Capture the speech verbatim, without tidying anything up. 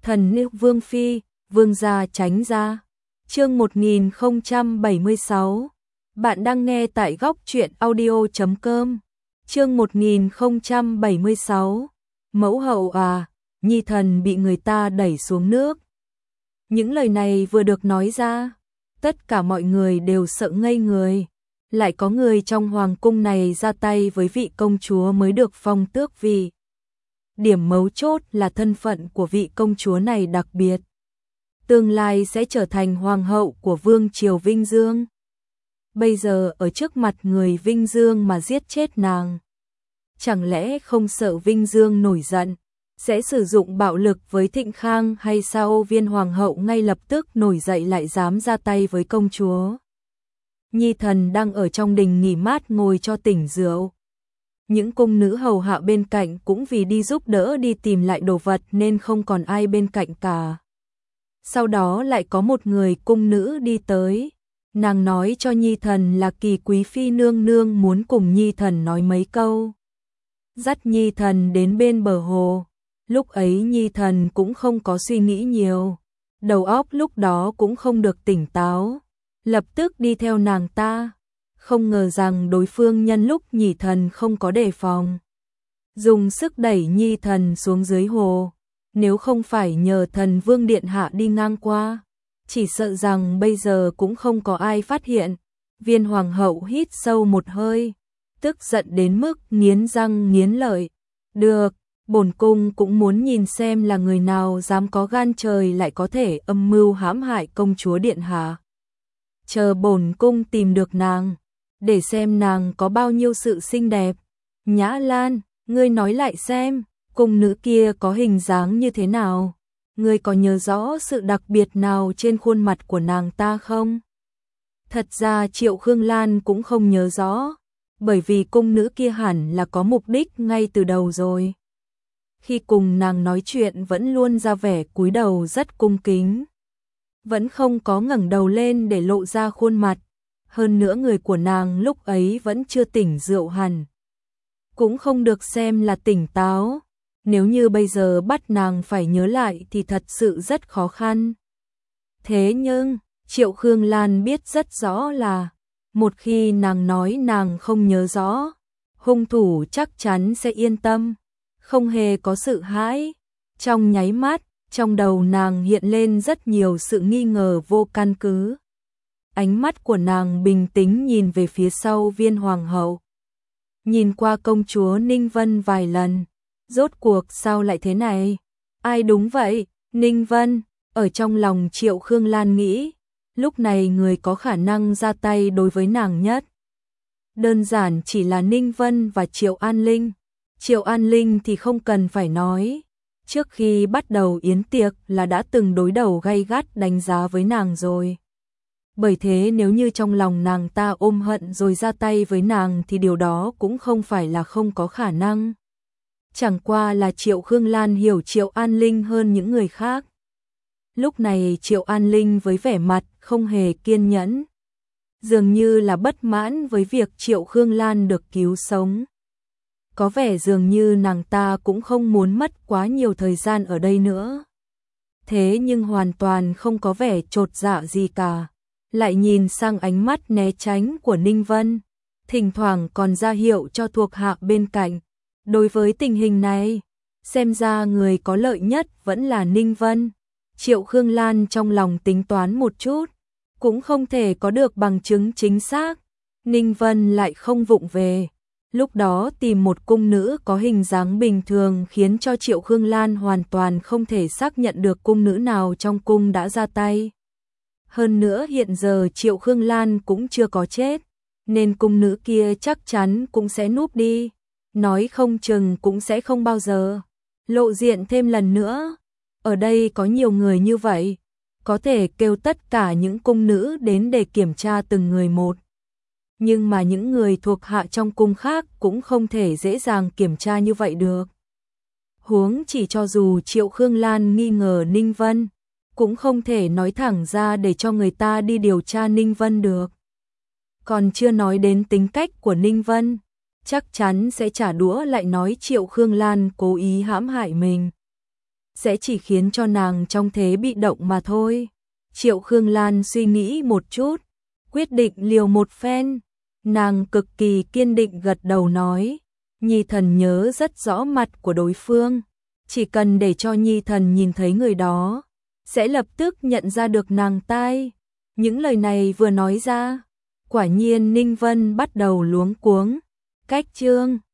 Thần nữ Vương Phi, Vương gia tránh ra. Chương một nghìn không trăm bảy mươi sáu. Bạn đang nghe tại góc truyện audio chấm com. Chương một nghìn không trăm bảy mươi sáu. Mẫu hậu à, nhi thần bị người ta đẩy xuống nước. Những lời này vừa được nói ra, tất cả mọi người đều sợ ngây người. Lại có người trong hoàng cung này ra tay với vị công chúa mới được phong tước vị. Điểm mấu chốt là thân phận của vị công chúa này đặc biệt. Tương lai sẽ trở thành hoàng hậu của vương triều Vinh Dương. Bây giờ ở trước mặt người Vinh Dương mà giết chết nàng. Chẳng lẽ không sợ Vinh Dương nổi giận, sẽ sử dụng bạo lực với Thịnh Khang hay sao? Viên hoàng hậu ngay lập tức nổi dậy lại dám ra tay với công chúa. Nhi thần đang ở trong đình nghỉ mát ngồi cho tỉnh rượu. Những cung nữ hầu hạ bên cạnh cũng vì đi giúp đỡ đi tìm lại đồ vật nên không còn ai bên cạnh cả. Sau đó lại có một người cung nữ đi tới. Nàng nói cho Nhi thần là Kỳ quý phi nương nương muốn cùng Nhi thần nói mấy câu. Dắt Nhi thần đến bên bờ hồ. Lúc ấy Nhi thần cũng không có suy nghĩ nhiều. Đầu óc lúc đó cũng không được tỉnh táo. Lập tức đi theo nàng ta. Không ngờ rằng đối phương nhân lúc Nhi thần không có đề phòng, dùng sức đẩy Nhi thần xuống dưới hồ. Nếu không phải nhờ thần vương điện hạ đi ngang qua, chỉ sợ rằng bây giờ cũng không có ai phát hiện. Viên hoàng hậu hít sâu một hơi, tức giận đến mức nghiến răng nghiến lợi. Được, bổn cung cũng muốn nhìn xem là người nào dám có gan trời lại có thể âm mưu hãm hại công chúa điện hạ. Chờ bổn cung tìm được nàng, để xem nàng có bao nhiêu sự xinh đẹp. Nhã Lan, ngươi nói lại xem, cung nữ kia có hình dáng như thế nào? Ngươi có nhớ rõ sự đặc biệt nào trên khuôn mặt của nàng ta không? Thật ra Triệu Khương Lan cũng không nhớ rõ, bởi vì cung nữ kia hẳn là có mục đích ngay từ đầu rồi. Khi cùng nàng nói chuyện vẫn luôn ra vẻ cúi đầu rất cung kính, vẫn không có ngẩng đầu lên để lộ ra khuôn mặt. Hơn nữa người của nàng lúc ấy vẫn chưa tỉnh rượu hẳn, cũng không được xem là tỉnh táo. Nếu như bây giờ bắt nàng phải nhớ lại thì thật sự rất khó khăn. Thế nhưng, Triệu Khương Lan biết rất rõ là, một khi nàng nói nàng không nhớ rõ, hung thủ chắc chắn sẽ yên tâm, không hề có sự hãi. Trong nháy mắt, trong đầu nàng hiện lên rất nhiều sự nghi ngờ vô căn cứ. Ánh mắt của nàng bình tĩnh nhìn về phía sau viên hoàng hậu. Nhìn qua công chúa Ninh Vân vài lần. Rốt cuộc sao lại thế này? Ai đúng vậy? Ninh Vân. Ở trong lòng Triệu Khương Lan nghĩ, lúc này người có khả năng ra tay đối với nàng nhất, đơn giản chỉ là Ninh Vân và Triệu An Linh. Triệu An Linh thì không cần phải nói. Trước khi bắt đầu yến tiệc là đã từng đối đầu gay gắt đánh giá với nàng rồi. Bởi thế nếu như trong lòng nàng ta ôm hận rồi ra tay với nàng thì điều đó cũng không phải là không có khả năng. Chẳng qua là Triệu Khương Lan hiểu Triệu An Linh hơn những người khác. Lúc này Triệu An Linh với vẻ mặt không hề kiên nhẫn, dường như là bất mãn với việc Triệu Khương Lan được cứu sống. Có vẻ dường như nàng ta cũng không muốn mất quá nhiều thời gian ở đây nữa. Thế nhưng hoàn toàn không có vẻ chột dạ gì cả. Lại nhìn sang ánh mắt né tránh của Ninh Vân, thỉnh thoảng còn ra hiệu cho thuộc hạ bên cạnh. Đối với tình hình này, xem ra người có lợi nhất vẫn là Ninh Vân. Triệu Khương Lan trong lòng tính toán một chút, cũng không thể có được bằng chứng chính xác. Ninh Vân lại không vụng về. Lúc đó tìm một cung nữ có hình dáng bình thường khiến cho Triệu Khương Lan hoàn toàn không thể xác nhận được cung nữ nào trong cung đã ra tay. Hơn nữa hiện giờ Triệu Khương Lan cũng chưa có chết, nên cung nữ kia chắc chắn cũng sẽ núp đi. Nói không chừng cũng sẽ không bao giờ lộ diện thêm lần nữa. Ở đây có nhiều người như vậy, có thể kêu tất cả những cung nữ đến để kiểm tra từng người một. Nhưng mà những người thuộc hạ trong cung khác cũng không thể dễ dàng kiểm tra như vậy được. Huống chỉ cho dù Triệu Khương Lan nghi ngờ Ninh Vân, cũng không thể nói thẳng ra để cho người ta đi điều tra Ninh Vân được. Còn chưa nói đến tính cách của Ninh Vân, chắc chắn sẽ trả đũa lại nói Triệu Khương Lan cố ý hãm hại mình. sẽ chỉ khiến cho nàng trong thế bị động mà thôi. Triệu Khương Lan suy nghĩ một chút, quyết định liều một phen. Nàng cực kỳ kiên định gật đầu nói, Nhi thần nhớ rất rõ mặt của đối phương, chỉ cần để cho Nhi thần nhìn thấy người đó, sẽ lập tức nhận ra được nàng tai. Những lời này vừa nói ra, quả nhiên Ninh Vân bắt đầu luống cuống. Cách chương